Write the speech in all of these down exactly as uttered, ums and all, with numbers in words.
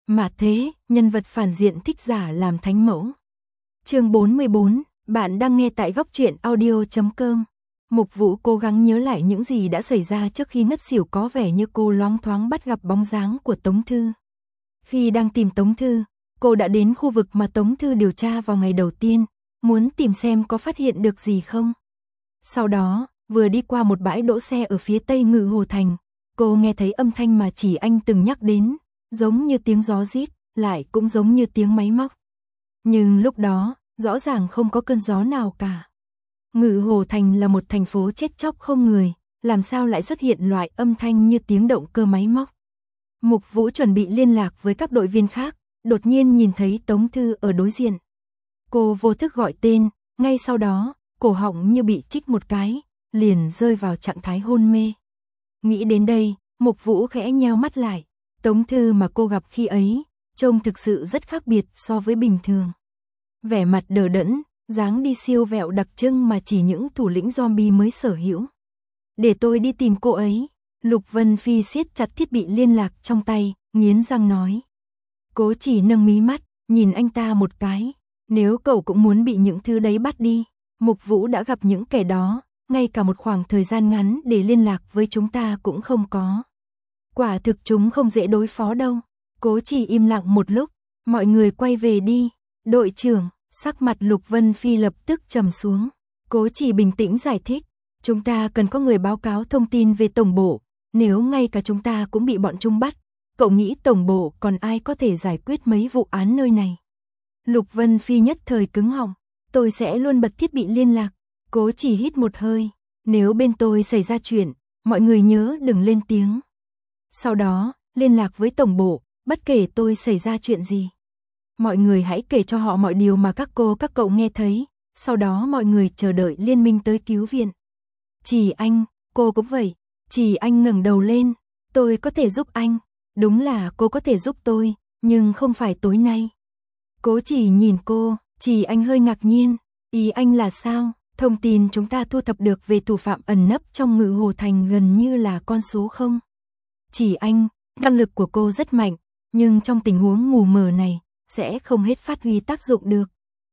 Mà thế, nhân vật phản diện thích giả làm thánh mẫu. Chương bốn mươi bốn, bạn đang nghe tại góc truyện audio chấm com. Mục Vũ cố gắng nhớ lại những gì đã xảy ra trước khi ngất xỉu, có vẻ như cô loáng thoáng bắt gặp bóng dáng của Tống Thư. Khi đang tìm Tống Thư, cô đã đến khu vực mà Tống Thư điều tra vào ngày đầu tiên, muốn tìm xem có phát hiện được gì không. Sau đó, vừa đi qua một bãi đỗ xe ở phía tây Ngự Hồ Thành, cô nghe thấy âm thanh mà Chỉ Anh từng nhắc đến, giống như tiếng gió rít, lại cũng giống như tiếng máy móc. Nhưng lúc đó, rõ ràng không có cơn gió nào cả. Ngự Hồ Thành là một thành phố chết chóc không người, làm sao lại xuất hiện loại âm thanh như tiếng động cơ máy móc. Mục Vũ chuẩn bị liên lạc với các đội viên khác, đột nhiên nhìn thấy Tống Thư ở đối diện. Cô vô thức gọi tên, ngay sau đó, cổ họng như bị trích một cái, liền rơi vào trạng thái hôn mê. Nghĩ đến đây, Mục Vũ khẽ nheo mắt lại. Tống Thư mà cô gặp khi ấy, trông thực sự rất khác biệt so với bình thường. Vẻ mặt đờ đẫn, dáng đi siêu vẹo đặc trưng mà chỉ những thủ lĩnh zombie mới sở hữu. Để tôi đi tìm cô ấy. Lục Vân Phi siết chặt thiết bị liên lạc trong tay, nghiến răng nói. Cố Chỉ nâng mí mắt, nhìn anh ta một cái. Nếu cậu cũng muốn bị những thứ đấy bắt đi, Mục Vũ đã gặp những kẻ đó, ngay cả một khoảng thời gian ngắn để liên lạc với chúng ta cũng không có. Quả thực chúng không dễ đối phó đâu. Cố Chỉ im lặng một lúc, mọi người quay về đi. Đội trưởng, sắc mặt Lục Vân Phi lập tức trầm xuống. Cố Chỉ bình tĩnh giải thích, chúng ta cần có người báo cáo thông tin về tổng bộ, nếu ngay cả chúng ta cũng bị bọn chúng bắt, cậu nghĩ tổng bộ còn ai có thể giải quyết mấy vụ án nơi này? Lục Vân Phi nhất thời cứng họng, tôi sẽ luôn bật thiết bị liên lạc. Cố Chỉ hít một hơi, nếu bên tôi xảy ra chuyện, mọi người nhớ đừng lên tiếng. Sau đó, liên lạc với tổng bộ, bất kể tôi xảy ra chuyện gì. Mọi người hãy kể cho họ mọi điều mà các cô các cậu nghe thấy, sau đó mọi người chờ đợi liên minh tới cứu viện. Chỉ Anh, cô cũng vậy. Chỉ Anh ngẩng đầu lên, tôi có thể giúp anh. Đúng là cô có thể giúp tôi, nhưng không phải tối nay. Cố Chỉ nhìn cô, Chỉ Anh hơi ngạc nhiên, ý anh là sao? Thông tin chúng ta thu thập được về thủ phạm ẩn nấp trong Ngự Hồ Thành gần như là con số không? Chỉ Anh, năng lực của cô rất mạnh, nhưng trong tình huống mù mờ này, sẽ không hết phát huy tác dụng được.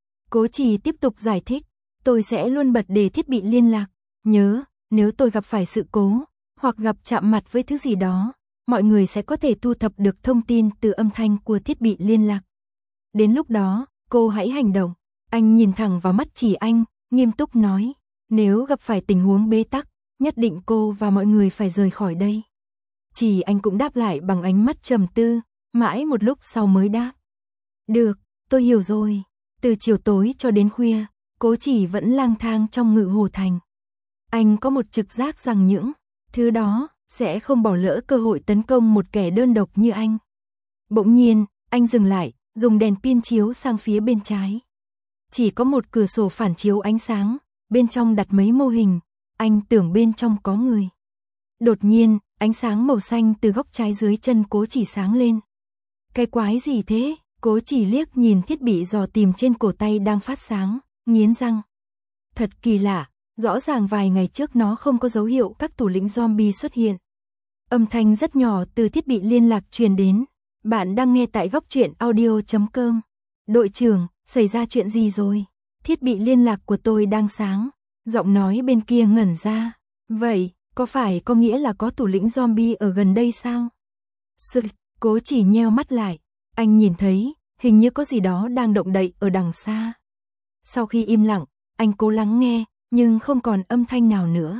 Cố Chỉ tiếp tục giải thích, tôi sẽ luôn bật để thiết bị liên lạc. Nhớ, nếu tôi gặp phải sự cố, hoặc gặp chạm mặt với thứ gì đó, mọi người sẽ có thể thu thập được thông tin từ âm thanh của thiết bị liên lạc. Đến lúc đó, cô hãy hành động. Anh nhìn thẳng vào mắt Chỉ Anh, nghiêm túc nói, nếu gặp phải tình huống bế tắc, nhất định cô và mọi người phải rời khỏi đây. Chỉ Anh cũng đáp lại bằng ánh mắt trầm tư, mãi một lúc sau mới đáp. Được, tôi hiểu rồi. Từ chiều tối cho đến khuya, Cố Chỉ vẫn lang thang trong Ngự Hồ Thành. Anh có một trực giác rằng những thứ đó sẽ không bỏ lỡ cơ hội tấn công một kẻ đơn độc như anh. Bỗng nhiên, anh dừng lại, dùng đèn pin chiếu sang phía bên trái. Chỉ có một cửa sổ phản chiếu ánh sáng, bên trong đặt mấy mô hình, anh tưởng bên trong có người. Đột nhiên, ánh sáng màu xanh từ góc trái dưới chân Cố Chỉ sáng lên. Cái quái gì thế? Cố Chỉ liếc nhìn thiết bị dò tìm trên cổ tay đang phát sáng, nghiến răng. Thật kỳ lạ, rõ ràng vài ngày trước nó không có dấu hiệu các thủ lĩnh zombie xuất hiện. Âm thanh rất nhỏ từ thiết bị liên lạc truyền đến. Bạn đang nghe tại góc truyện audio chấm com. Đội trưởng, xảy ra chuyện gì rồi? Thiết bị liên lạc của tôi đang sáng. Giọng nói bên kia ngẩn ra. Vậy, có phải có nghĩa là có thủ lĩnh zombie ở gần đây sao? Sự, Cố Chỉ nheo mắt lại. Anh nhìn thấy, hình như có gì đó đang động đậy ở đằng xa. Sau khi im lặng, anh cố lắng nghe, nhưng không còn âm thanh nào nữa.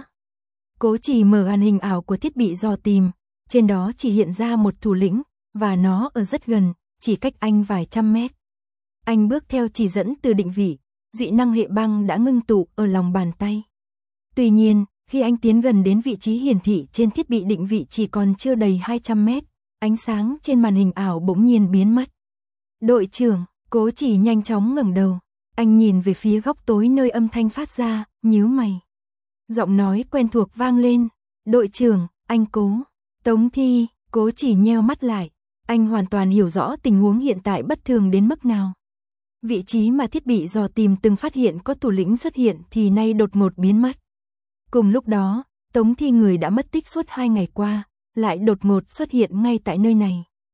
Cố Chỉ mở màn hình ảo của thiết bị dò tìm, trên đó chỉ hiện ra một thủ lĩnh, và nó ở rất gần, chỉ cách anh vài trăm mét. Anh bước theo chỉ dẫn từ định vị, dị năng hệ băng đã ngưng tụ ở lòng bàn tay. Tuy nhiên, khi anh tiến gần đến vị trí hiển thị trên thiết bị định vị chỉ còn chưa đầy hai trăm mét, ánh sáng trên màn hình ảo bỗng nhiên biến mất. Đội trưởng, Cố Chỉ nhanh chóng ngẩng đầu, anh nhìn về phía góc tối nơi âm thanh phát ra, nhíu mày. Giọng nói quen thuộc vang lên, đội trưởng, anh Cố. Tống Thi, Cố Chỉ nheo mắt lại, anh hoàn toàn hiểu rõ tình huống hiện tại bất thường đến mức nào. Vị trí mà thiết bị dò tìm từng phát hiện có thủ lĩnh xuất hiện thì nay đột ngột biến mất. Cùng lúc đó, Tống Thi người đã mất tích suốt hai ngày qua, lại đột ngột xuất hiện ngay tại nơi này.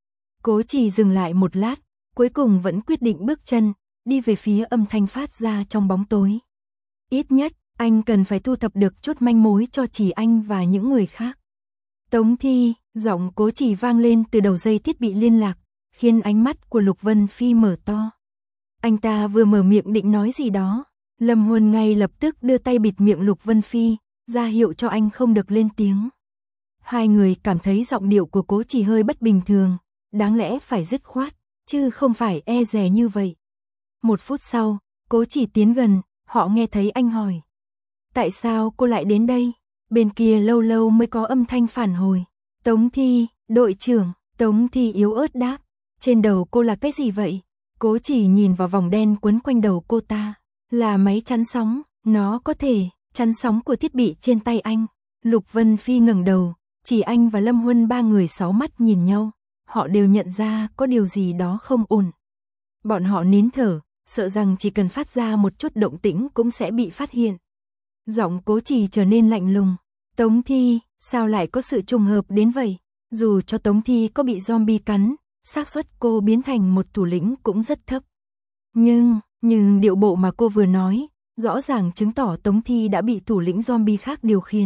Cố Chỉ dừng lại một lát, cuối cùng vẫn quyết định bước chân, đi về phía âm thanh phát ra trong bóng tối. Ít nhất, anh cần phải thu thập được chút manh mối cho Chỉ Anh và những người khác. Tống Thi, giọng Cố Chỉ vang lên từ đầu dây thiết bị liên lạc, khiến ánh mắt của Lục Vân Phi mở to. Anh ta vừa mở miệng định nói gì đó, Lâm Huân ngay lập tức đưa tay bịt miệng Lục Vân Phi, ra hiệu cho anh không được lên tiếng. Hai người cảm thấy giọng điệu của Cố Chỉ hơi bất bình thường, đáng lẽ phải dứt khoát, chứ không phải e dè như vậy. Một phút sau, Cố Chỉ tiến gần, họ nghe thấy anh hỏi. Tại sao cô lại đến đây? Bên kia lâu lâu mới có âm thanh phản hồi. Tống Thi, đội trưởng. Tống Thi yếu ớt đáp. Trên đầu cô là cái gì vậy? Cố Chỉ nhìn vào vòng đen quấn quanh đầu cô ta. Là máy chắn sóng, nó có thể chắn sóng của thiết bị trên tay anh. Lục Vân Phi ngẩng đầu, Chỉ Anh và Lâm Huân ba người sáu mắt nhìn nhau. Họ đều nhận ra có điều gì đó không ổn. Bọn họ nín thở, sợ rằng chỉ cần phát ra một chút động tĩnh cũng sẽ bị phát hiện. Giọng Cố Chỉ trở nên lạnh lùng. Tống Thi, sao lại có sự trùng hợp đến vậy? Dù cho Tống Thi có bị zombie cắn, xác suất cô biến thành một thủ lĩnh cũng rất thấp. Nhưng, nhưng điệu bộ mà cô vừa nói, rõ ràng chứng tỏ Tống Thi đã bị thủ lĩnh zombie khác điều khiển.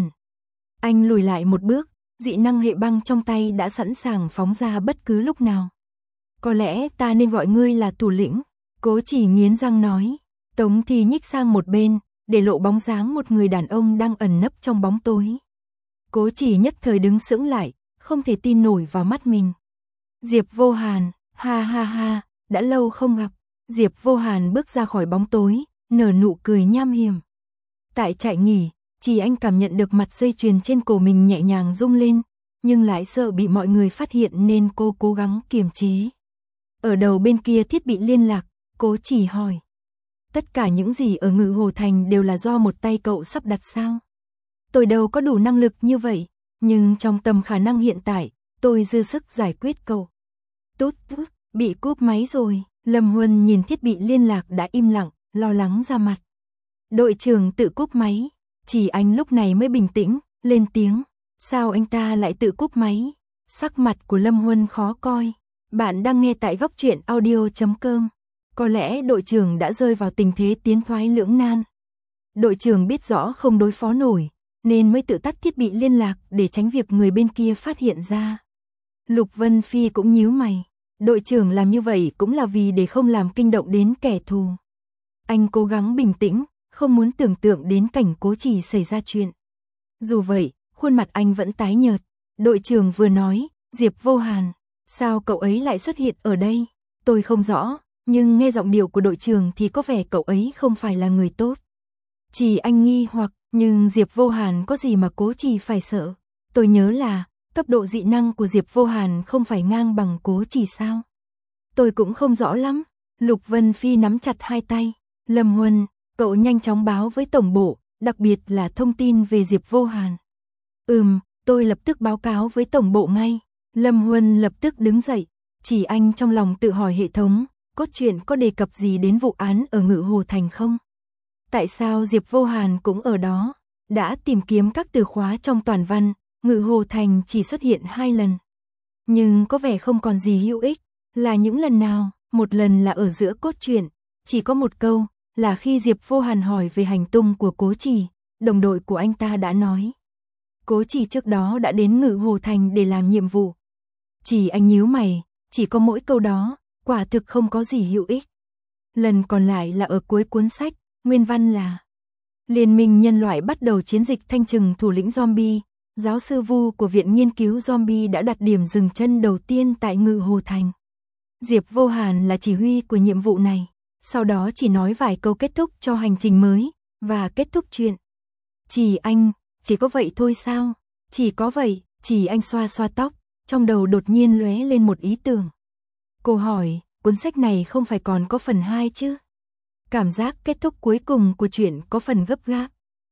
Anh lùi lại một bước, dị năng hệ băng trong tay đã sẵn sàng phóng ra bất cứ lúc nào. Có lẽ ta nên gọi ngươi là thủ lĩnh. Cố Chỉ nghiến răng nói. Tống Thi nhích sang một bên, để lộ bóng dáng một người đàn ông đang ẩn nấp trong bóng tối. Cố Chỉ nhất thời đứng sững lại, không thể tin nổi vào mắt mình. Diệp Vô Hàn, ha ha ha, đã lâu không gặp. Diệp Vô Hàn bước ra khỏi bóng tối, nở nụ cười nham hiểm. Tại trại nghỉ, Chỉ Anh cảm nhận được mặt dây chuyền trên cổ mình nhẹ nhàng rung lên, nhưng lại sợ bị mọi người phát hiện nên cô cố gắng kiềm chế. Ở đầu bên kia thiết bị liên lạc, Cố Chỉ hỏi. Tất cả những gì ở Ngự Hồ Thành đều là do một tay cậu sắp đặt sao? Tôi đâu có đủ năng lực như vậy, nhưng trong tầm khả năng hiện tại, tôi dư sức giải quyết cậu. Tốt, tốt, bị cúp máy rồi. Lâm Huân nhìn thiết bị liên lạc đã im lặng, lo lắng ra mặt. Đội trưởng tự cúp máy. Chỉ Anh lúc này mới bình tĩnh, lên tiếng. Sao anh ta lại tự cúp máy? Sắc mặt của Lâm Huân khó coi. Bạn đang nghe tại góc truyện audio chấm com. Có lẽ đội trưởng đã rơi vào tình thế tiến thoái lưỡng nan. Đội trưởng biết rõ không đối phó nổi, nên mới tự tắt thiết bị liên lạc để tránh việc người bên kia phát hiện ra. Lục Vân Phi cũng nhíu mày. Đội trưởng làm như vậy cũng là vì để không làm kinh động đến kẻ thù. Anh cố gắng bình tĩnh, không muốn tưởng tượng đến cảnh Cố Chỉ xảy ra chuyện. Dù vậy, khuôn mặt anh vẫn tái nhợt. Đội trưởng vừa nói, Diệp Vô Hàn, sao cậu ấy lại xuất hiện ở đây? Tôi không rõ, nhưng nghe giọng điệu của đội trưởng thì có vẻ cậu ấy không phải là người tốt. Chỉ Anh nghi hoặc, nhưng Diệp Vô Hàn có gì mà Cố Chỉ phải sợ? Tôi nhớ là, cấp độ dị năng của Diệp Vô Hàn không phải ngang bằng Cố Chỉ sao? Tôi cũng không rõ lắm. Lục Vân Phi nắm chặt hai tay. Lâm Huân, cậu nhanh chóng báo với tổng bộ, đặc biệt là thông tin về Diệp Vô Hàn. Ừm, tôi lập tức báo cáo với tổng bộ ngay. Lâm Huân lập tức đứng dậy. Chỉ Anh trong lòng tự hỏi hệ thống, cốt truyện có đề cập gì đến vụ án ở Ngự Hồ Thành không? Tại sao Diệp Vô Hàn cũng ở đó? Đã tìm kiếm các từ khóa trong toàn văn, Ngự Hồ Thành chỉ xuất hiện hai lần. Nhưng có vẻ không còn gì hữu ích. Là những lần nào? Một lần là ở giữa cốt truyện, chỉ có một câu, là khi Diệp Vô Hàn hỏi về hành tung của Cố Chỉ, đồng đội của anh ta đã nói. Cố Chỉ trước đó đã đến Ngự Hồ Thành để làm nhiệm vụ. Chỉ Anh nhíu mày, chỉ có mỗi câu đó, quả thực không có gì hữu ích. Lần còn lại là ở cuối cuốn sách, nguyên văn là Liên minh nhân loại bắt đầu chiến dịch thanh trừng thủ lĩnh zombie. Giáo sư Vu của Viện Nghiên cứu Zombie đã đặt điểm dừng chân đầu tiên tại Ngự Hồ Thành. Diệp Vô Hàn là chỉ huy của nhiệm vụ này, sau đó chỉ nói vài câu kết thúc cho hành trình mới, và kết thúc chuyện. Chỉ Anh, chỉ có vậy thôi sao? Chỉ có vậy, Chỉ Anh xoa xoa tóc, trong đầu đột nhiên lóe lên một ý tưởng. Cô hỏi, cuốn sách này không phải còn có phần hai chứ? Cảm giác kết thúc cuối cùng của chuyện có phần gấp gáp.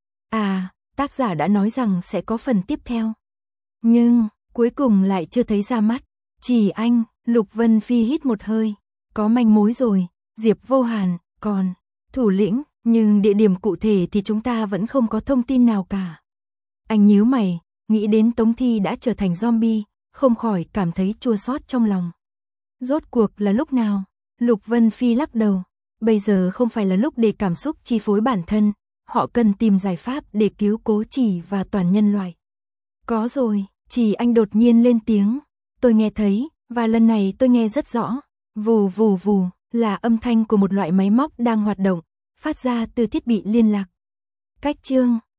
À, tác giả đã nói rằng sẽ có phần tiếp theo. Nhưng, cuối cùng lại chưa thấy ra mắt. Chỉ Anh, Lục Vân Phi hít một hơi. Có manh mối rồi, Diệp Vô Hàn, còn thủ lĩnh, nhưng địa điểm cụ thể thì chúng ta vẫn không có thông tin nào cả. Anh nhíu mày, nghĩ đến Tống Thi đã trở thành zombie, không khỏi cảm thấy chua xót trong lòng. Rốt cuộc là lúc nào? Lục Vân Phi lắc đầu. Bây giờ không phải là lúc để cảm xúc chi phối bản thân. Họ cần tìm giải pháp để cứu Cố Chỉ và toàn nhân loại. Có rồi, Chỉ Anh đột nhiên lên tiếng. Tôi nghe thấy, và lần này tôi nghe rất rõ. Vù vù vù, là âm thanh của một loại máy móc đang hoạt động, phát ra từ thiết bị liên lạc. Cách chương